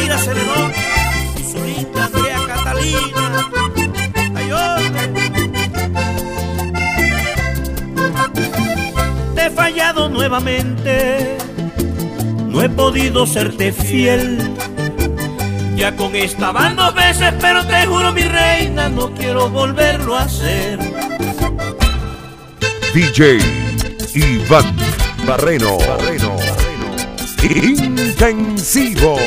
Mayra Celedón y su linda Andrea Catalina. Ay, te he fallado nuevamente, no he podido serte fiel. Ya con esta van 2 veces, pero te juro, mi reina, no quiero volverlo a hacer. DJ Iván Barreno. Intensivo.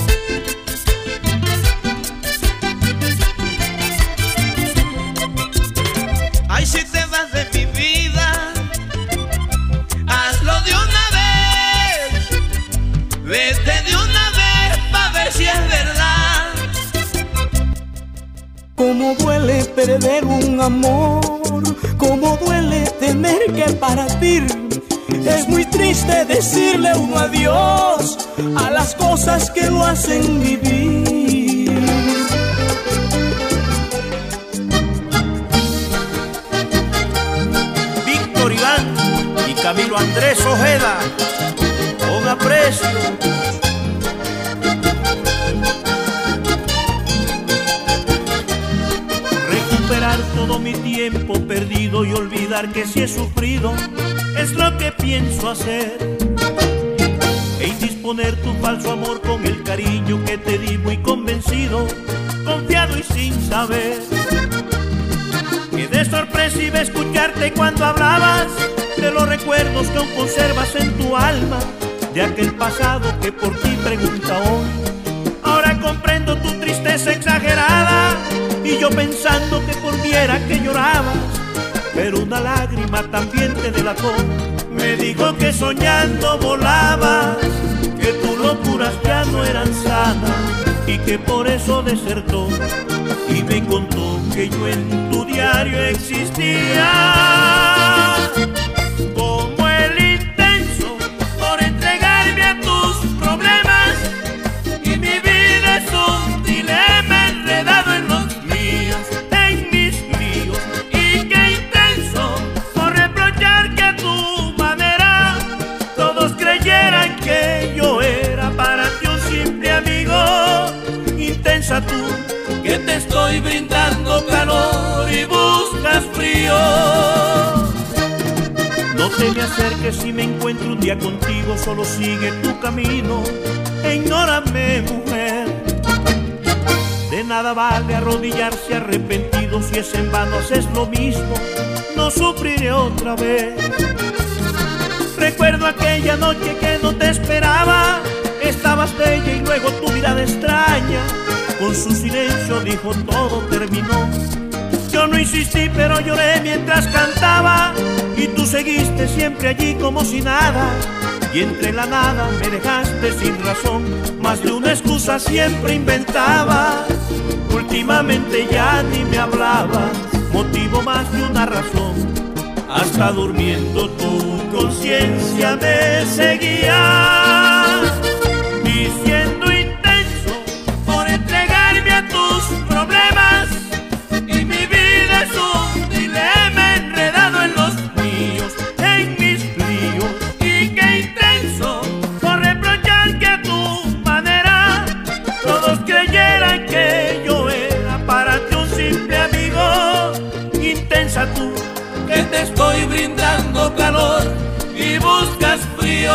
Ay, si te vas de mi vida, hazlo de una vez. Vete de una vez pa' ver si es verdad. Cómo duele perder un amor, cómo duele tener que partir. Es muy triste decirle un adiós a las cosas que lo hacen vivir. Víctor Iván y Camilo Andrés Ojeda, con aprecio. Recuperar todo mi tiempo perdido y olvidar que si he sufrido es lo que pienso hacer, e indisponer tu falso amor con el cariño que te di muy convencido, confiado y sin saber. Quedé sorpresiva escucharte cuando hablabas de los recuerdos que aún conservas en tu alma, de aquel pasado que por ti pregunta hoy. Ahora comprendo tu tristeza exagerada, y yo pensando que por mí era que llorabas, pero una lágrima también te delató. Me dijo que soñando volabas, que tus locuras ya no eran sanas y que por eso desertó. Y me contó que yo en tu diario existía como el intenso por entregarme a tus problemas, y mi vida es un dilema enredado en los míos, en mis líos. Y qué intenso por reprochar que a tu manera todos creyeran que yo era para ti un simple amigo. Intensa tú, que te estoy brindando calor y buscas frío. No te me acerques si me encuentro un día contigo, solo sigue tu camino e ignórame, mujer. De nada vale arrodillarse arrepentido, si es en vano haces lo mismo, no sufriré otra vez. Recuerdo aquella noche que no te esperaba, estabas bella y luego tu mirada extraña con su silencio dijo todo terminó. Yo no insistí pero lloré mientras cantaba, y tú seguiste siempre allí como si nada, y entre la nada me dejaste sin razón. Más de una excusa siempre inventabas, últimamente ya ni me hablabas, motivo más de una razón. Hasta durmiendo tu conciencia me seguía, diciendo intenso por entregarme a tus problemas, y mi vida es un dilema enredado en los míos, en mis líos. Y qué intenso por reprochar que a tu manera todos creyeran que yo era para ti un simple amigo. Intensa tú, que te estoy brindando calor y buscas frío.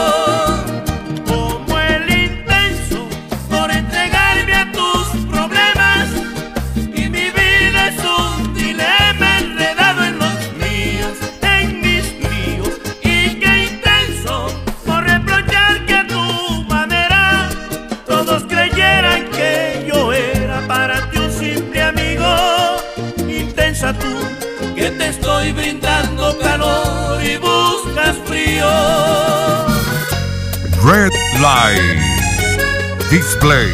Como el intenso por entregarme a tus problemas, y mi vida es un dilema enredado en los míos, en mis líos. Y qué intenso por reprochar que a tu manera todos creyeran que yo era para ti un simple amigo. Intensa tú, que te estoy brindando calor y buscas frío. Red Light Display.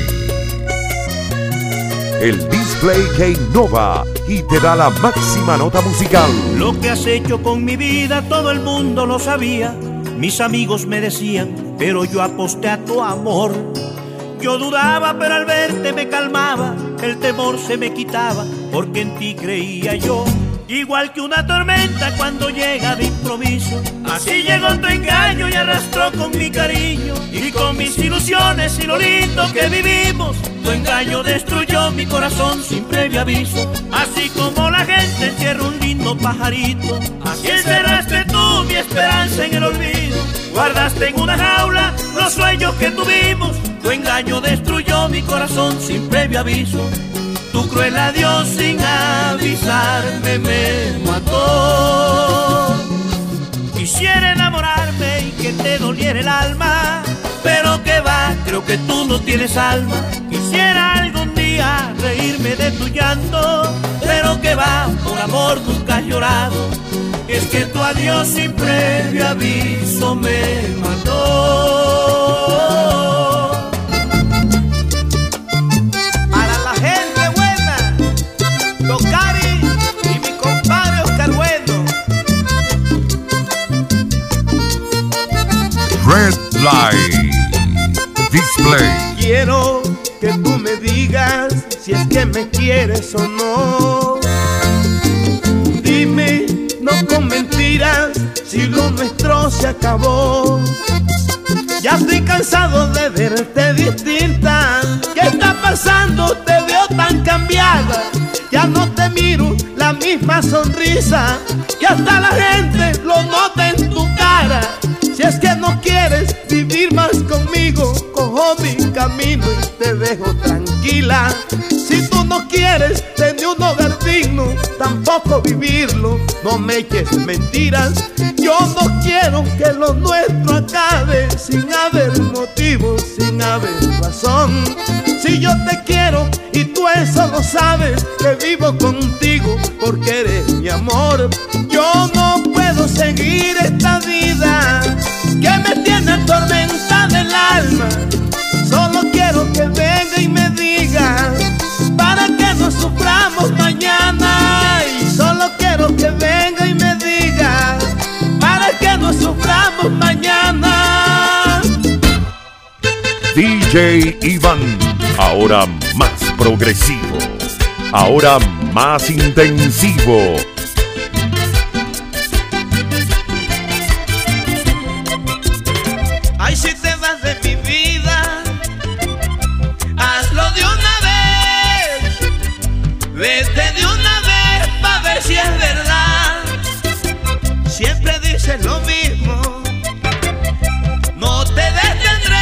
El display que innova y te da la máxima nota musical. Lo que has hecho con mi vida todo el mundo lo sabía. Mis amigos me decían, pero yo aposté a tu amor. Yo dudaba, pero al verte me calmaba, el temor se me quitaba, porque en ti creía yo. Igual que una tormenta cuando llega de improviso, así llegó tu engaño y arrastró arrastró con mi cariño y con mis ilusiones y lo lindo que vivimos. Tu engaño destruyó mi corazón sin previo aviso. Así como la gente entierra un lindo pajarito, así encerraste tú mi esperanza en el olvido. Guardaste en una jaula los sueños que tuvimos. Tu engaño destruyó mi corazón sin previo aviso. Tu cruel adiós sin avisarme me mató. Quisiera enamorarme y que te doliera el alma, pero que va, creo que tú no tienes alma. Quisiera algún día reírme de tu llanto, pero que va, por amor nunca has llorado. Es que tu adiós sin previo aviso me mató. Para la gente buena, Don Cari y mi compadre Oscar Bueno. Red Light Display. Quiero que tú me digas si es que me quieres o no. Dime, no con mentiras, si lo nuestro se acabó. Ya estoy cansado de verte distinta. ¿Qué está pasando? Te veo tan cambiada. Ya no te miro la misma sonrisa, que hasta la gente lo nota en tu cara. Si es que no quieres vivir más conmigo, cojo mi camino y te dejo tranquila. Si tú no quieres tener un hogar digno, tampoco vivirlo, no me eches mentiras. Yo no quiero que lo nuestro acabe sin haber motivo, sin haber razón. Si yo te quiero y tú eso lo sabes, que vivo contigo porque eres mi amor. Yo no puedo seguir esta vida que me tiene atormentada el alma. Solo quiero que venga y me diga para que no suframos mañana. Y solo quiero que venga y me diga para que no suframos mañana. DJ Iván, ahora más progresivo, ahora más intensivo. Ay, si te vas de mi vida, hazlo de una vez. Vete de una vez pa' ver si es verdad. Siempre dices lo mismo, no te detendré.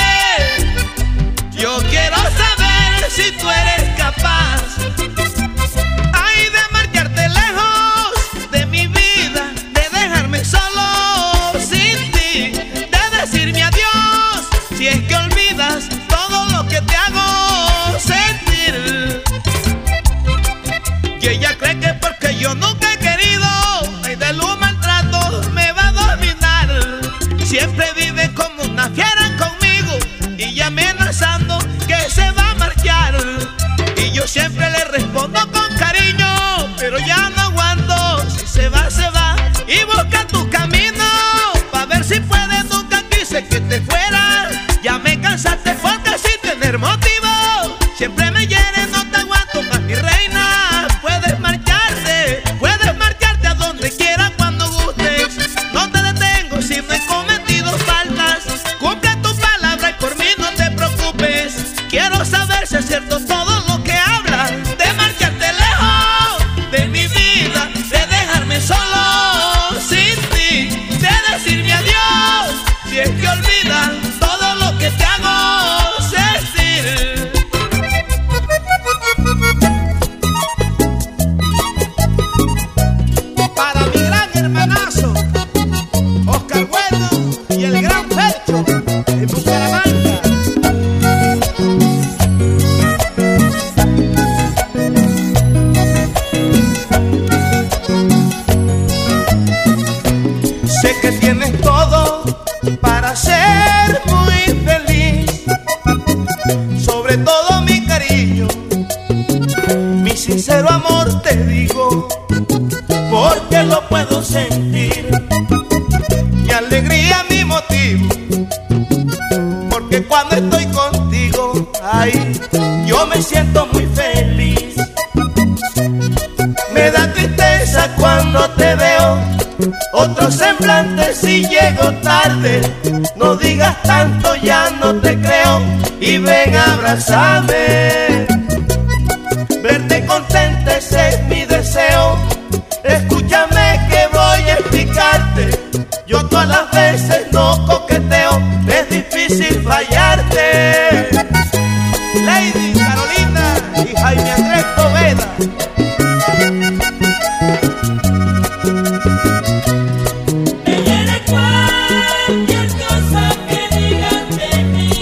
Yo quiero saber si tú eres capaz, ay, de marcharte lejos de mi vida, de dejarme solo sin ti, de decirme adiós, si es que olvidas todo lo que te hago sentir. Y ella cree que porque yo nunca he querido, y de lo maltrato me va a dominar. Siempre vive como una fiera conmigo y ya amenazando que se va a marchar. Y yo siempre le respondo con cariño, pero ya no aguanto. Si se va, se va y busca tu camino, pa' ver si puedes. Nunca quise que te fueras, ya me cansaste porque sin tener motivo siempre me hieres, no te aguanto más, mi reina. Puedes marcharte a donde quieras cuando gustes. No te detengo si no he cometido faltas. Cumple tu palabra y por mí no te preocupes. Quiero saber si es cierto todo lo que hablas, de marcharte lejos de mi vida, de dejarme solo sin ti, de decirme adiós, si es que olvidas todo lo que te hago sentir. Para mi gran hermanazo Oscar Bueno y el gran Pecho en Bucaramanga. Sé que tienes todo para ser muy feliz, sobre todo mi cariño, mi sincero amor te digo, porque lo puedo sentir. Mi alegría, mi motivo, porque cuando estoy contigo, ay, yo me siento muy feliz. Me da tristeza cuando te veo otro semblante si llego tarde. No digas tanto, ya no te creo, y ven a abrazarme. Verte contenta, ese es mi deseo. Escúchame que voy a explicarte. Yo todas las veces no coqueteo, es difícil fallarte. Lady Carolina y Jaime Andrés Poveda. Me hiere cualquier cosa que digan de mí.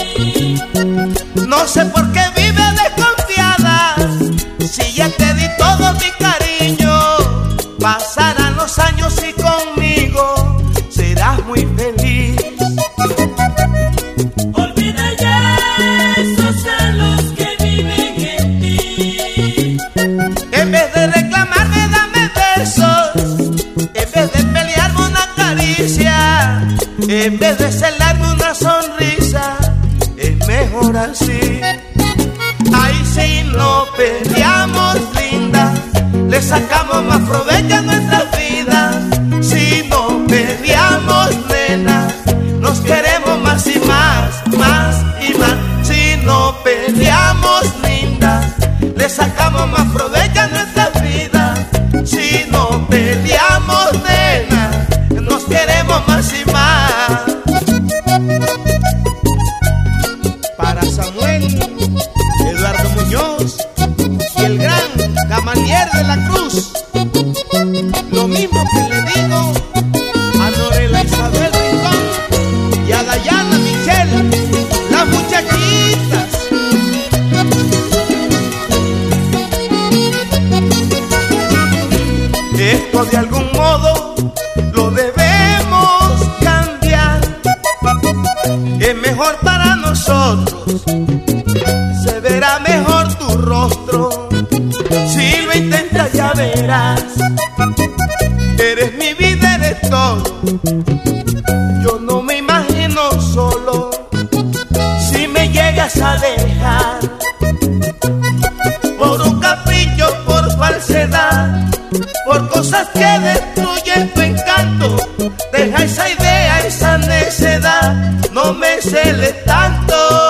No sé por qué vive desconfiada, si ya te di todo mi cariño. Pasarán los años y conmigo serás muy feliz. Olvida ya esos celos que viven en ti. En vez de reclamarme, dame besos. En vez de pelearme, una caricia. En vez de celarme, una sonrisa. Es mejor así. Ay, si no peleamos, linda, le sacamos más provecho a nuestras vidas. Si no peleamos, nena, nos queremos más y más, más y más. Si no peleamos, linda, le sacamos más provecho a nuestras vidas. Si no peleamos, nena, nos queremos más y más. Para Samuel, Eduardo Muñoz y el gran Gamaliel de la Cruz, lo mismo que le digo a Norela Isabel Rincón y a Dayana Michelle, las muchachitas. Esto de algún modo lo debemos cambiar. Es mejor para nosotros, se verá mejor tu rostro. Si lo intentas ya verás, eres mi vida, eres todo. Yo no me imagino solo si me llegas a dejar por un capricho, por falsedad, por cosas que destruyen tu encanto. Deja esa idea, esa necedad, no me celes tanto.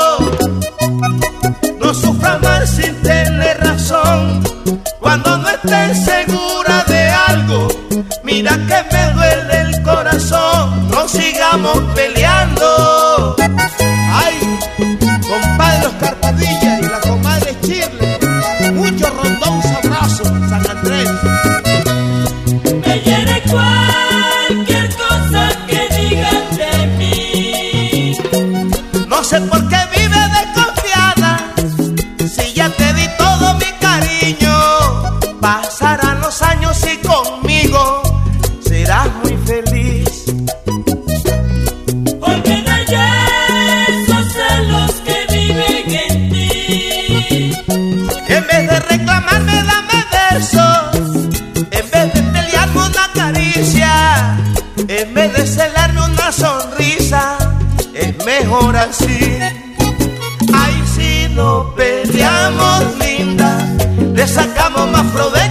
No sufras más sin tener razón. Cuando no estés segura de algo, mira que me duele el corazón. No sigamos peleando. Ay, compadre Oscar Padilla y la comadre Chirle, mucho rondón sabroso, San Andrés. Me hiere cualquier cosa que digan de mí. No sé por qué vive desconfiada, si ya te di todo mi cariño. Pasarán los años y conmigo serás muy feliz. Olvida ya esos celos que viven en ti. En vez de reclamarme, dame versos. En vez de pelearme, una caricia. En vez de celarme, una sonrisa. Es mejor así. Ay, si no peleamos, linda, le sacamos más provecho